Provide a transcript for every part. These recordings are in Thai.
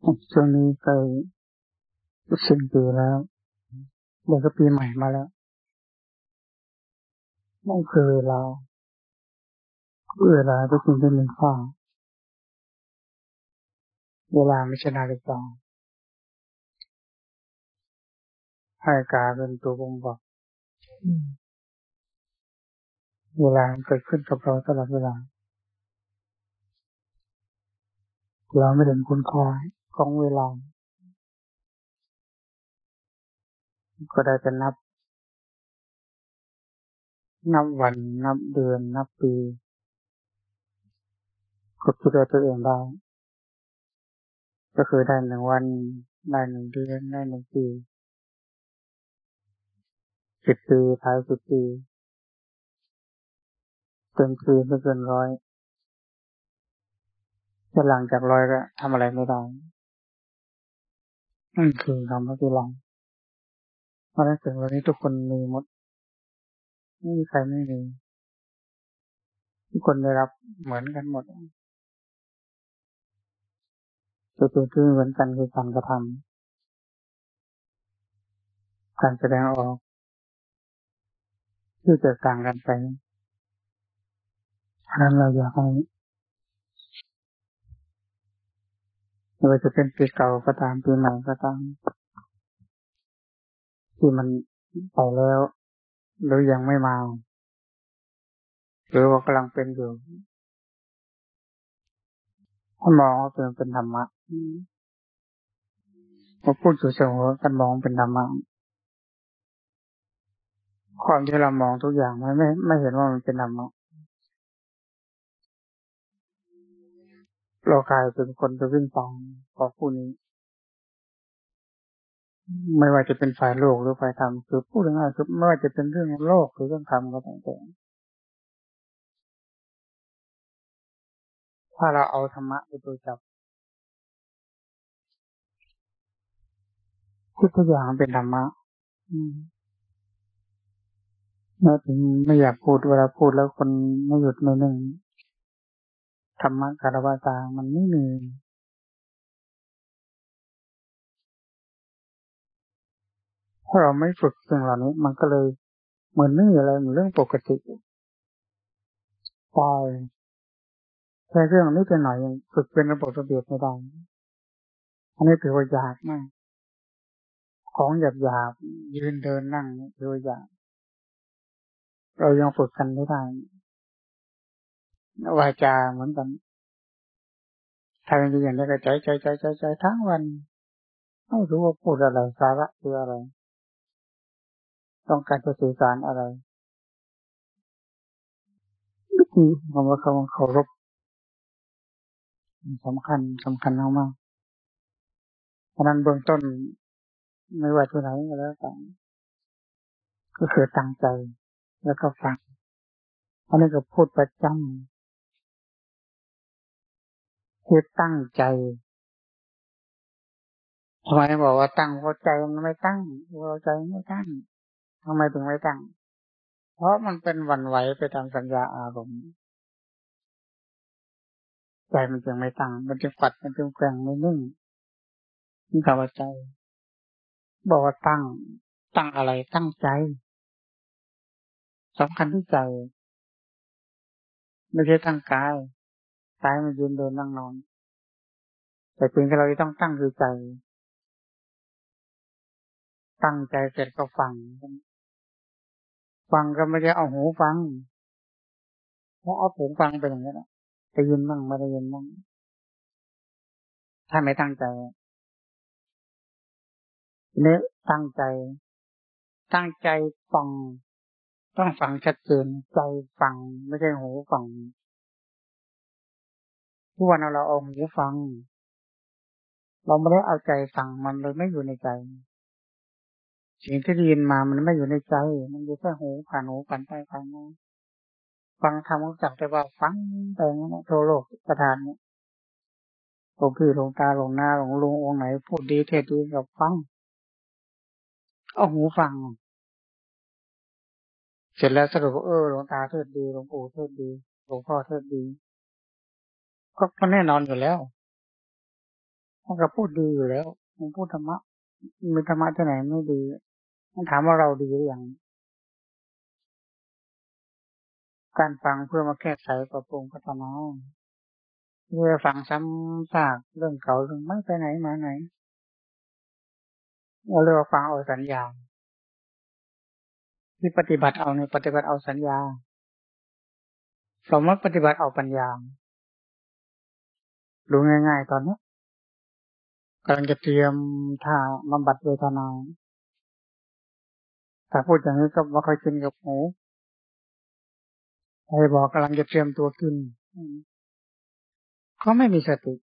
ช่วงนี้ใกล้สิ้นปีแล้วเดี๋ยวก็ปีใหม่มาแล้วนั่นคือเวลาเป็นสิ่งที่มีค่าเวลาไม่ใช่นาฬิกานาฬิกาเป็นตัวบ่งบอกเวลาเกิดขึ้นกับเราตลอดเวลาเราไม่เห็นคุณค่าของเวลาก็ได้แต่นับวันนับเดือนนับปีก็คิดว่าตัวเองได้ก็คือได้1 วันได้1 เดือนได้1 ปี10 ปีท้าย10 ปีเต็มทีไม่เกิน100แต่หลังจาก100ก็ทำอะไรไม่ได้นั่นคือคำว่าเวลาเพราะฉะนั้นถึงวันนี้ทุกคนมีหมดไม่มีใครไม่มีทุกคนได้รับเหมือนกันหมดแต่ตัวที่เหมือนกันคือการกระทำการแสดงออกที่แตกต่างกันไปเพราะฉะนั้นเราอยากให้ไม่ว่าจะเป็นปีเก่าก็ตามปีใหม่ก็ตามที่มันไปแล้วหรือยังไม่มาหรือว่ากำลังเป็นอยู่ให้มองว่าเป็นธรรมะพอพูดอยู่เสมอกันมองเป็นธรรมะความที่เรามองทุกอย่างไม่เห็นว่ามันเป็นธรรมะเรากลายเป็นคนไปวิ่งตามพอผู้นี้ไม่ว่าจะเป็นฝ่ายโลกหรือฝ่ายธรรมคือพูดง่ายๆคือไม่ว่าจะเป็นเรื่องโลกหรือเรื่องธรรมก็ตามแต่ถ้าเราเอาธรรมะเป็นตัวจับทุกอย่างเป็นธรรมะแม้ถึงไม่อยากพูดเวลาพูดแล้วคนไม่หยุดไม่นิ่งธรรมะคารวะตามันไม่มีถ้าเราไม่ฝึกสิ่งเหล่านี้มันก็เลยเหมือนไม่มีอะไรเหมือนเรื่องปกติตายแค่เรื่องนี้เป็นหน่อยยังฝึกเป็นระบบระเบียบไม่ได้อันนี้ถือว่ายากมากของหยาบยืนเดินนั่งถือว่ายากเรายังฝึกกันไม่ได้วาจาเหมือนกันถ้าเป็นอย่างนี้ก็ใจทั้งวันไม่รู้ว่าพูดอะไรสาระคืออะไรต้องการจะสื่อสารอะไรวิธีคำว่าเคารพสำคัญมากๆเพราะนั้นเบื้องต้นไม่ว่าที่ไหนก็แล้วแต่ก็คือตั้งใจแล้วก็ฟังอันนี้ก็พูดประจำคือตั้งใจทำไมบอกว่าตั้งเพราะใจมันไม่ตั้งเราใจไม่ตั้งทำไมถึงไม่ตั้งเพราะมันเป็นหวั่นไหวไปตามสัญญาอารมณ์ใจมันจึงไม่ตั้งมันจึงปัดมันจึงแกว่งไม่นิ่งนี่คำว่าใจบอกว่าตั้งอะไรตั้งใจสำคัญที่ใจไม่ใช่ตั้งกายมันยืนเดินนั่งนอนแต่สิ่งที่เราต้องตั้งคือใจตั้งใจเสร็จก็ฟังก็ไม่ได้เอาหูฟังเพราะเอาหูฟังไปอย่างนี้แหละได้ยินบ้างไม่ได้ยินบ้างถ้าไม่ตั้งใจทีนี้ตั้งใจฟังต้องฟังชัดเจนใจฟังไม่ใช่หูฟังทุกวันเราเอาหูฟังเราไม่ได้เอาใจฟังมันเลยไม่อยู่ในใจสิ่งที่ได้ยินมามันไม่อยู่ในใจมันอยู่แค่หูผ่านไปผ่านมาฟังธรรมก็จับแต่ว่าฟังไปงั้นโทโลกประทานเนี่ยหลวงพี่หลวงตาหลวงหน้าหลวงลุงองค์ไหนพูดดีเทศดีกับฟังเอาหูฟังเสร็จแล้วสรุปว่าหลวงตาเทศดีหลวงปู่เทศดีหลวงพ่อเทศดีก็แน่นอนอยู่แล้วมันก็พูดดีอยู่แล้วมันพูดธรรมะมีธรรมะที่ไหนไม่ดีมันถามว่าเราดีหรือยังการฟังเพื่อมาแก้ไขปรับปรุงพัฒนาเพื่อฟังซ้ำซากเรื่องเก่าเรื่องไม่ไปไหนมาไหนเราเรียกว่าฟังเอาสัญญาที่ปฏิบัติเอาในปฏิบัติเอาสัญญาสมมติปฏิบัติเอาปัญญาดูง่ายๆตอนนี้กำลังจะเตรียมท่าบำบัดเวทนาถ้าพูดอย่างนี้ก็ไม่ค่อยกินกับหูใครบอกกำลังจะเตรียมตัวกินก็ไม่มีสติ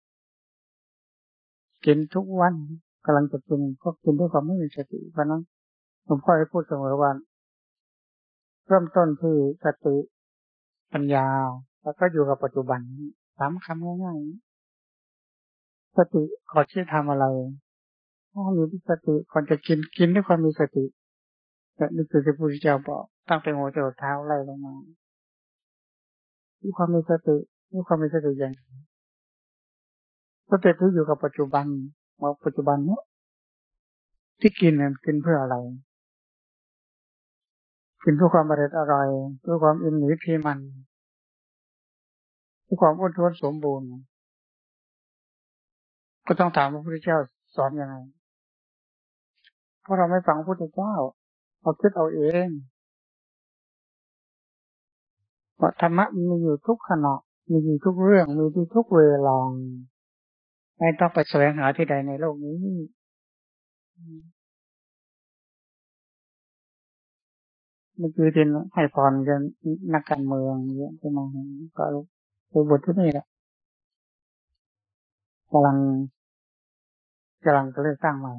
กินทุกวันกำลังจะกินก็กินด้วยความไม่มีสติเพราะนั้นผมค่อยพูดเสมอว่าเริ่มต้นที่สติปัญญาแล้วก็อยู่กับปัจจุบันสามคำง่ายๆสติก่อนที่ทำอะไรถ้ามีสติก่อนจะกินด้วยความมีสติแต่นี่คือที่พระพุทธเจ้าบอกตั้งแต่หัวจรดเท้าไล่ลงมามีความมีสติมีความมีสติอย่างสติที่อยู่กับปัจจุบันว่าปัจจุบันเนี้ยที่กินเนี่ยกินเพื่ออะไรกินเพื่อความอร่อยเพื่อความอิ่มหนำพีมันเพื่อความอ้วนท้วนสมบูรณ์ก็ต้องถามพระพุทธเจ้าสอนยังไงเพราะเราไม่ฟังพระพุทธเจ้าเราคิดเอาเองว่าธรรมะมีอยู่ทุกขณะมีอยู่ทุกเรื่องมีอยู่ทุกเวลาไม่ต้องไปแสวงหาที่ใดในโลกนี้เมื่อกี้ที่ให้พรกันนักการเมืองเยอะขึ้นมาก็ไปบทที่นี่แหละกำลังจะเลือกตั้งใหม่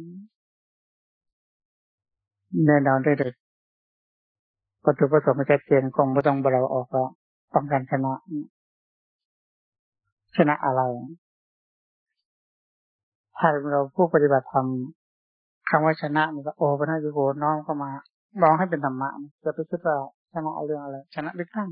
แน่นอนได้เลยวัตถุประสงค์ไม่ชัดเจนคงไม่ต้องเราออกแล้วต้องการชนะอะไรถ้าเราผู้ปฏิบัติธรรมคำว่าชนะนี่ก็โอปัญญโกน้อมเข้ามามองให้เป็นธรรมะจะไปคิดว่าชนะเอาเรื่องอะไรชนะเลือกตั้ง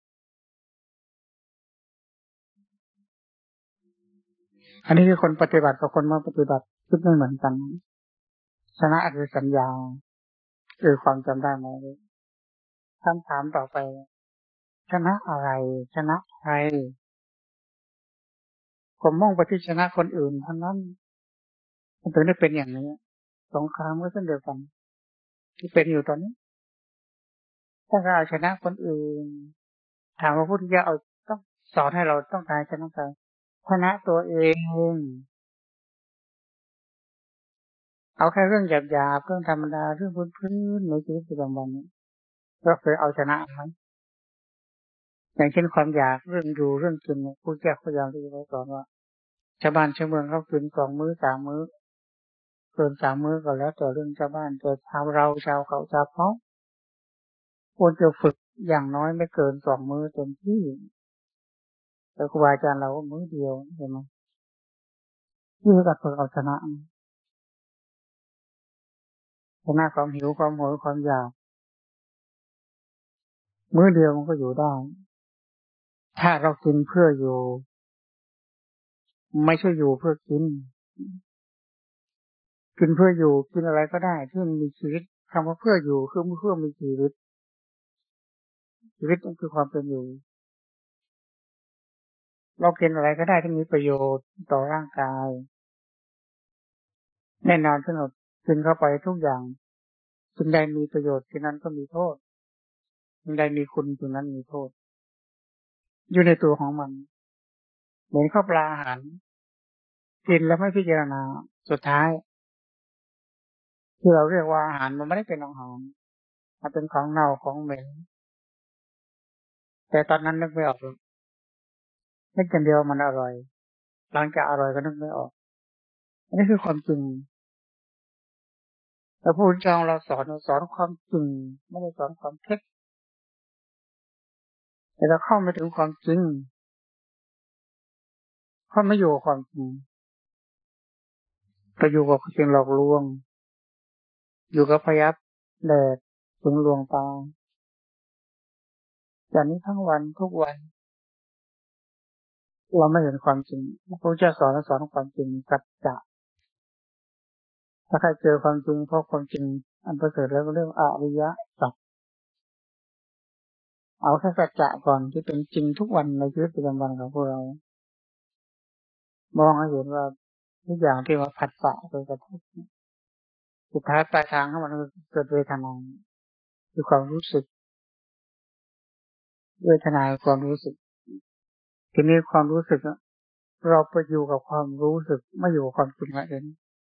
อันนี้คือคนปฏิบัติกับคนมาปฏิบัติคิดไม่เหมือนกันชนะคือสัญญาคือความจำได้ไหมคำถามต่อไปชนะอะไรชนะใครผมมุ่งไปที่ชนะคนอื่นเท่านั้นมันถึงได้เป็นอย่างนี้สงครามก็เช่นเดียวกันที่เป็นอยู่ตอนนี้ถ้าเราเอาชนะคนอื่นถามว่าพุทธเจ้าเอาต้องสอนให้เราต้องการชนะใครชนะตัวเองเอาแค่เรื่องหยาบๆเรื่องธรรมดาเรื่องพื้นๆในชีวิตประจำวันเราเคยเอาชนะไหมอย่างเช่นความอยากเรื่องอยู่เรื่องกินพุทธเจ้าพยายามที่จะสอนว่าชาวบ้านชาวเมืองเขากิน2 มื้อ3 มื้อเกิน3 มื้อก็แล้วแต่เรื่องชาวบ้านแต่ชาวเราชาวเขาชาวเขาควรจะฝึกอย่างน้อยไม่เกิน2 มื้อเต็มที่แต่ครูบาอาจารย์เราก็มื้อเดียวใช่ไหมที่กับฝึกเอาชนะความหิวความโหยความอยากมื้อเดียวมันก็อยู่ได้ถ้าเรากินเพื่ออยู่ไม่ใช่อยู่เพื่อกินกินเพื่ออยู่กินอะไรก็ได้ที่มันมีชีวิตคำว่าเพื่ออยู่คือเพื่อมีชีวิตชีวิตนั่นคือความเป็นอยู่เรากินอะไรก็ได้ที่มีประโยชน์ต่อร่างกายแน่นอนที่เรากินเข้าไปทุกอย่างสิ่งใดมีประโยชน์สิ่งนั้นก็มีโทษสิ่งใดมีคุณสิ่งนั้นมีโทษอยู่ในตัวของมันเหมือนข้าวปลาอาหารกินแล้วไม่พิจารณาสุดท้ายที่เราเรียกว่าอาหารมันไม่ได้เป็นอาหารมันเป็นของเน่าของเหม็นแต่ตอนนั้นนึกไม่ออกนึกอย่างเดียวมันอร่อยหลังจากอร่อยก็นึกไม่ออกอันนี้คือความจริงแต่ผู้เจ้าเราสอนความจริงไม่ได้สอนความเท็จแต่เราเข้าไม่ถึงความจริงเข้าไม่อยู่กับความจริงไปอยู่กับสิ่งหลอกลวงอยู่กับพยับแดดถึงลวงตาอย่างนี้ทั้งวันทุกวันเราไม่เห็นความจริงพระพุทธเจ้าสอนความจริงสัจจะถ้าใครเจอความจริงเพราะความจริงอันประเสริฐแล้วก็เรียกอริยสัจเอาแค่สัจจะก่อนที่เป็นจริงทุกวันในชีวิตประจำวันของพวกเรามองให้เห็นว่าทุกอย่างที่ว่าผัสสะไปกระทบสุดท้ายปลายทางของมันเกิดเวทนาคือความรู้สึกเวทนาคือความรู้สึกทีนี้ความรู้สึกเราไปอยู่กับความรู้สึกไม่อยู่กับความจริงละเอง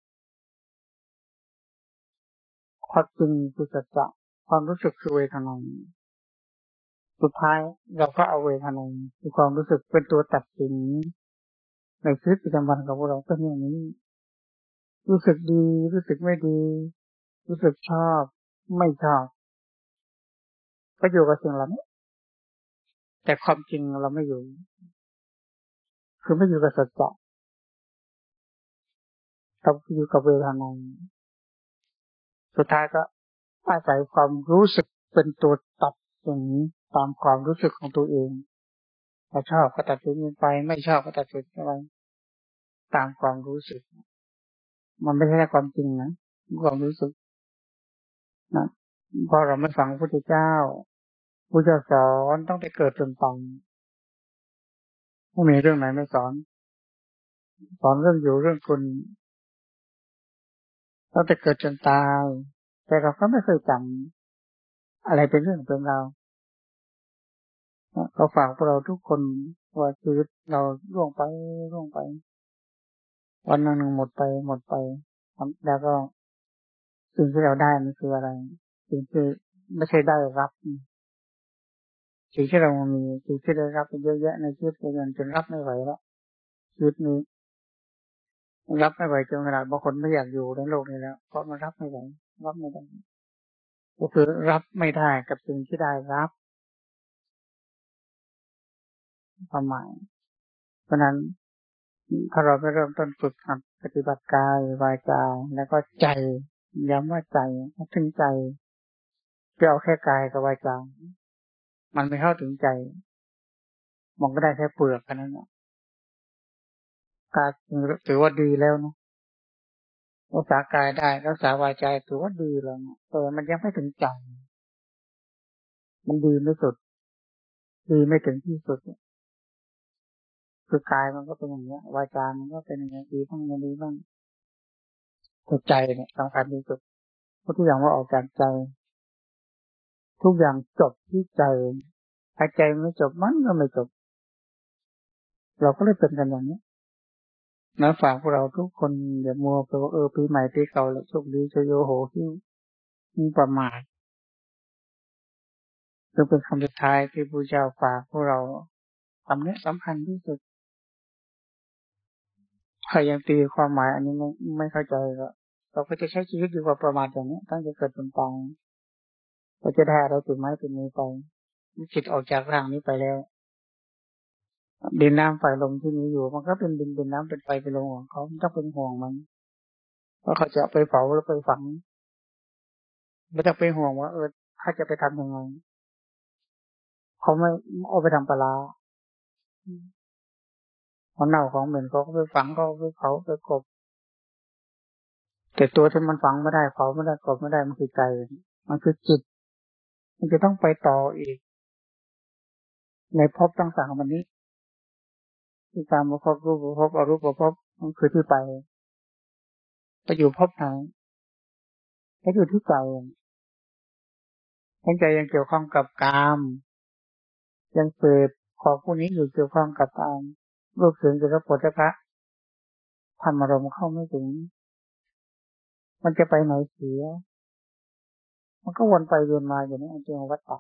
ความจริงคือสัจจะความรู้สึกคือเวทนาสุดท้ายเราก็เอาเวทนาคือความรู้สึกเป็นตัวตัดสินในชีวิตประจำวันของเราเป็นอย่างนี้รู้สึกดีรู้สึกไม่ดีรู้สึกชอบไม่ชอบก็อยู่กับสิ่งเหล่านี้แต่ความจริงเราไม่อยู่คือไม่อยู่กับสัจจะเราอยู่กับเวทนาสุดท้ายก็อาศัยความรู้สึกเป็นตัวตัดสินตามความรู้สึกของตัวเองถ้าชอบก็ตัดสินไปไม่ชอบก็ตัดสินไปตามความรู้สึกมันไม่ใช่ความจริงนะความรู้สึกนะเพราะเราไม่ฟังพระพุทธเจ้าพระเจ้าสอนต้องได้เกิดจนตายไม่มีเรื่องไหนไม่สอนเรื่องอยู่เรื่องคุณต้องได้เกิดจนตายแต่เราก็ไม่เคยจำอะไรเป็นเรื่องเป็นราวเขาฝากพวกเราทุกคนว่าชีวิตเราล่วงไปวันหนึ่งหมดไปแล้วก็สิ่งที่เราได้มันคืออะไรสิ่งที่ไม่ใช่ได้รับสิ่งที่เรามีสิ่งที่ได้รับเป็นเยอะแยะในชีวิตจนรับไม่ไหวแล้วชีวิตนี้รับไม่ไหวจนขนาดบางคนไม่อยากอยู่ในโลกนี้แล้วเพราะมันรับไม่ไหวรับไม่ได้ก็คือรับไม่ได้กับสิ่งที่ได้รับความหมายเพราะนั้นถ้าเราไปเริ่มต้นฝึกหัดปฏิบัติกายวาจาแล้วก็ใจย้ำว่าใจถึงใจจะเอาแค่กายกับวาจามันไม่เข้าถึงใจมันก็ได้แค่เปลือกกันนั่นแหละกายถือว่าดีแล้วนะรักษากายได้รักษาวาจาถือว่าดีแล้วนะแต่มันยังไม่ถึงใจมันดีไม่สุดดีไม่ถึงที่สุดคือกายมันก็เป็นอย่างนี้วาจามันก็เป็นอย่างนี้ดีบ้างไม่ดีบ้างแต่ใจเนี่ยสำคัญที่สุดเพราะทุกอย่างว่าออกจากใจทุกอย่างจบที่ใจถ้าใจไม่จบมันก็ไม่จบเราก็เลยเป็นกันอย่างนี้นะฝากพวกเราทุกคนอย่ามัวไปว่าปีใหม่ปีเก่าแล้วโชคดีชโยโหที่มีประมาทซึ่งเป็นคำสุดท้ายที่พระเจ้าฝากพวกเราคำนี้สำคัญที่สุดใครยังตีความหมายอันนี้ไม่เข้าใจก็เราก็จะใช้ชีวิตอยู่กับประมาทอย่างนี้ตั้งแต่เกิดจนตายเราจะได้อะไรติดไม้ติดมือไปจิตออกจากร่างนี้ไปแล้วดินน้ำไฟลมที่มีอยู่มันก็เป็นดินเป็นน้ำเป็นไฟเป็นลมของเขาไม่ต้องเป็นห่วงมันว่าเขาจะไปเผาหรือไปฝังไม่ต้องไปห่วงว่าถ้าจะไปทำยังไงเขาไม่เอาไปทำปลาของเน่าของเหม็นเขาก็ไปฝังเขาไปเผาไปกบแต่ตัวที่มันฝังไม่ได้เผาไม่ได้กบไม่ได้มันคือใจมันคือจิตมันจะต้องไปต่ออีกในภพต่างๆวันนี้ที่ตามมาภพรูปภพอรูปภพมันคือที่ไปอยู่ภพไหนก็อยู่ที่ใจใจยังเกี่ยวข้องกับกามยังเสพของพวกนี้อยู่เกี่ยวข้องกับตามรูปเสียงกลิ่นรสโผฏฐัพพะธรรมารมณ์เข้าไม่ถึงมันจะไปไหนเสียมันก็วนไปเวียนมาอย่างนี้เป็นวัฏฏะ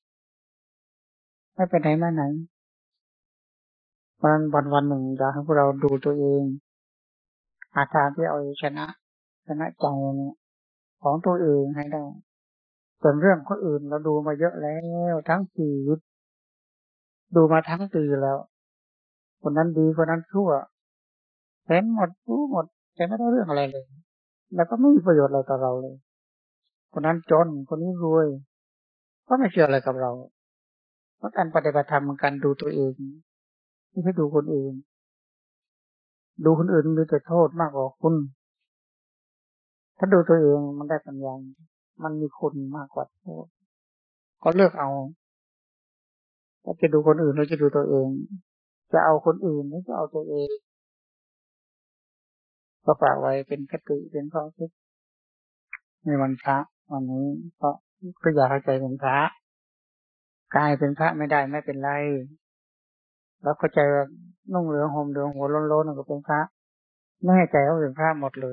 ไม่ไปไหนมาไหนวันหนึ่งอยากให้พวกเราดูตัวเองหาทางที่เอาชนะใจเนี่ยของตัวเองให้ได้ส่วนเรื่องคนอื่นเราดูมาเยอะแล้วทั้งชีวิตดูมาทั้งปีแล้วคนนั้นดีคนนั้นชั่วเห็นหมดรู้หมดแต่ไม่ได้เรื่องอะไรเลยแล้วก็ไม่มีประโยชน์อะไรต่อเราเลยคนนั้นจนคนนี้รวยก็ไม่เกี่ยวอะไรกับเราเพราะการปฏิบัติธรรมมันการดูตัวเองไม่ใช่ดูคนอื่นดูคนอื่นมีแต่โทษมากกว่าคุณถ้าดูตัวเองมันได้ปัญญามันมีคุณมากกว่าโทษก็เลือกเอาว่าจะดูคนอื่นหรือจะดูตัวเองจะเอาคนอื่นหรือจะเอาตัวเองก็ฝากไว้เป็นคติเป็นข้อคิดในวันพระวันนี้ก็อยากให้ใจเป็นพระกายเป็นพระไม่ได้ไม่เป็นไรแล้วเข้าใจว่านุ่งเหลืองห่มเหลืองหัวโล้นๆก็เป็นพระไม่ให้ใจเขาเป็นพระหมดเลย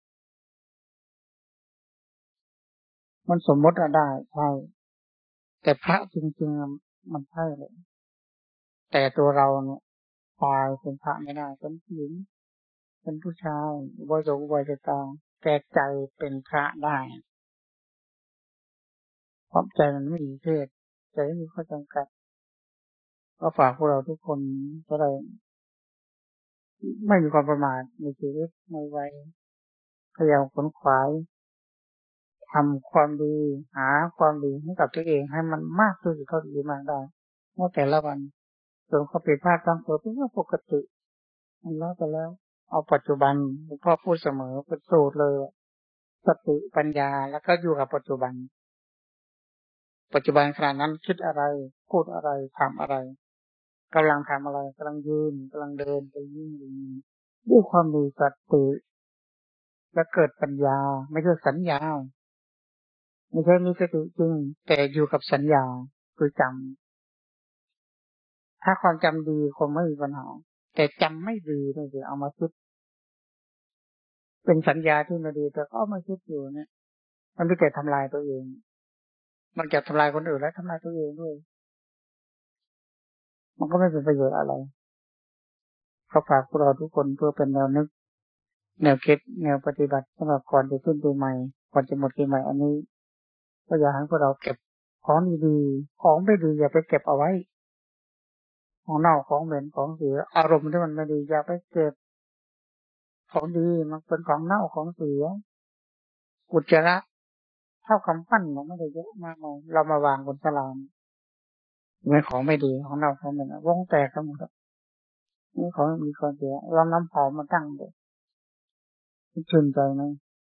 มันสมมติได้ใช่แต่พระจริงๆมันใช่เลยแต่ตัวเราเนี่ยตายเป็นพระไม่ได้เป็นผู้หญิงเป็นผู้ชายอุบาสกอุบาสิกาแต่ใจเป็นพระได้เพราะใจมันไม่มีเพศใจไม่มีข้อจำกัดก็ฝากพวกเราทุกคนจะได้ไม่มีความประมาทในชีวิตในวัยพยายามขนขวายทำความดีหาความดีให้กับตัวเองให้มันมากที่สุดเท่าที่มากได้ในแต่ละวันส่วนความผิดพลาดบางตัวเป็นเรื่องปกติมันแล้วไปแล้วเอาปัจจุบันหลวงพ่อพูดเสมอเป็นสูตรเลยสติปัญญาแล้วก็อยู่กับปัจจุบันขณะนั้นคิดอะไรพูดอะไรทำอะไรกำลังทำอะไรกำลังยืนกำลังเดินไปยิ่งด้วยความมีสติและเกิดปัญญาไม่ใช่สัญญาไม่ใช่มีสติจริงแต่อยู่กับสัญญาคือจำถ้าความจำดีคงไม่มีปัญหาแต่จำไม่ดีเนี่ยจะเอามาคิดเป็นสัญญาที่ไม่ดีแต่ก็เอามาคิดอยู่เนี่ยมันไม่เกิดทำลายตัวเองมันจะทำลายคนอื่นและทำลายตัวเองด้วยมันก็ไม่เป็นประโยชน์อะไรเขาฝากพวกเราทุกคนเพื่อเป็นแนวนึกแนวคิดแนวปฏิบัติสำหรับก่อนจะขึ้นปีใหม่ก่อนจะหมดปีใหม่อันนี้ก็อยากให้พวกเราเก็บของดีๆของไม่ดีอย่าไปเก็บเอาไว้ของเน่าของเหม็นของเสียอารมณ์ที่มันไม่ดีอย่าไปเก็บของดีมันเป็นของเน่าของเสียอุจจาระเท่าคำปั้นมันไม่ได้เยอะมากเลยเรามาวางบนสลามไม่ของไม่ดีของเน่าของเหม็นวงแตกกันหมดนี่ของมีคนเสียเราน้ำหอมมาตั้งเลยชื่นใจไหม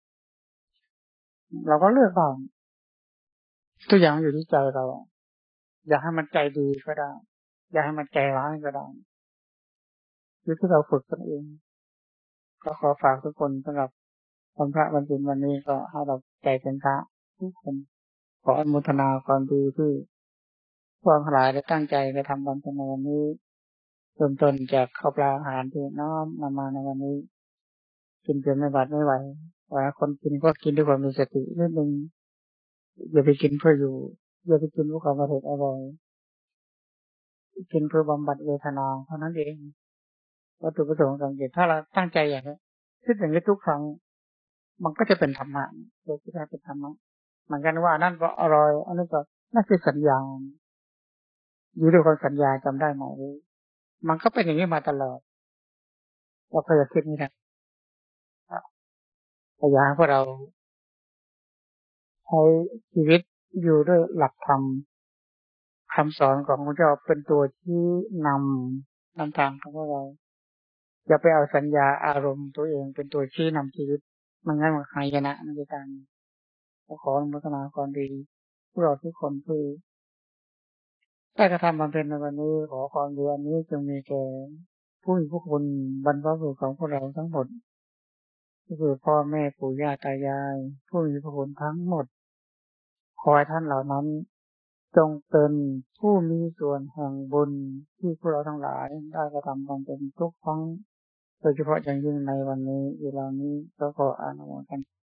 เราก็เลือกเอาทุกอย่างอยู่ที่ใจเราอยากให้มันใจดีก็ได้อยากให้มันใจร้ายก็ได้อยู่ที่เราฝึกกันเองก็ขอฝากทุกคนสำหรับวันพระวันศีลวันนี้ก็ให้เราใจเป็นพระทุกคนขออนุโมทนาความดีที่พวกทั้งหลายได้ตั้งใจไปทำบุญในวันนี้เริ่มต้นจากข้าวปลาอาหารที่น้อมนำมาในวันนี้กินจนไม่บาดไม่ไหวว่าคนกินก็กินด้วยความมีสตินิดนึงอย่าไปกินเพื่ออยู่อย่าไปกินเพื่อความอร่อยกินเพื่อบำบัดเวทนาเท่านั้นเองวัตถุประสงค์สังเกตถ้าเราตั้งใจอย่างนี้คิดอย่างนี้ทุกครั้งมันก็จะเป็นธรรมะโดยที่แท้เป็นธรรมะเหมือนกันว่าอันนั้นก็อร่อยอันนี้ก็น่าจะสัญญาอยู่ด้วยความสัญญาจำได้ไหมมันก็เป็นอย่างนี้มาตลอดเราเคยคิดนี่นะพยายามพวกเราใช้ชีวิตอยู่ด้วยหลักธรรมคำสอนของพระเจ้าเป็นตัวที่นำทางของพวกเราอย่าไปเอาสัญญาอารมณ์ตัวเองเป็นตัวชี้นำชีวิตมันง่ายมันหายนะมันจะตามขออนุโมทนาความดีพวกเราทุกคนที่ได้กระทำบำเพ็ญในวันนี้ขอความดีอันนี้จงมีแก่ผู้มีพระคุณบรรพบุรุษของพวกเราทั้งหมดก็คือพ่อแม่ปู่ย่าตายายผู้มีพระคุณทั้งหมดขอให้ท่านเหล่านั้นจงเป็นผู้มีส่วนแห่งบุญที่พวกเราทั้งหลายได้กระทำบำเพ็ญทุกครั้งโดยเฉพาะอย่างยิ่งในวันนี้เวลานี้ก็ขออนุโมทนา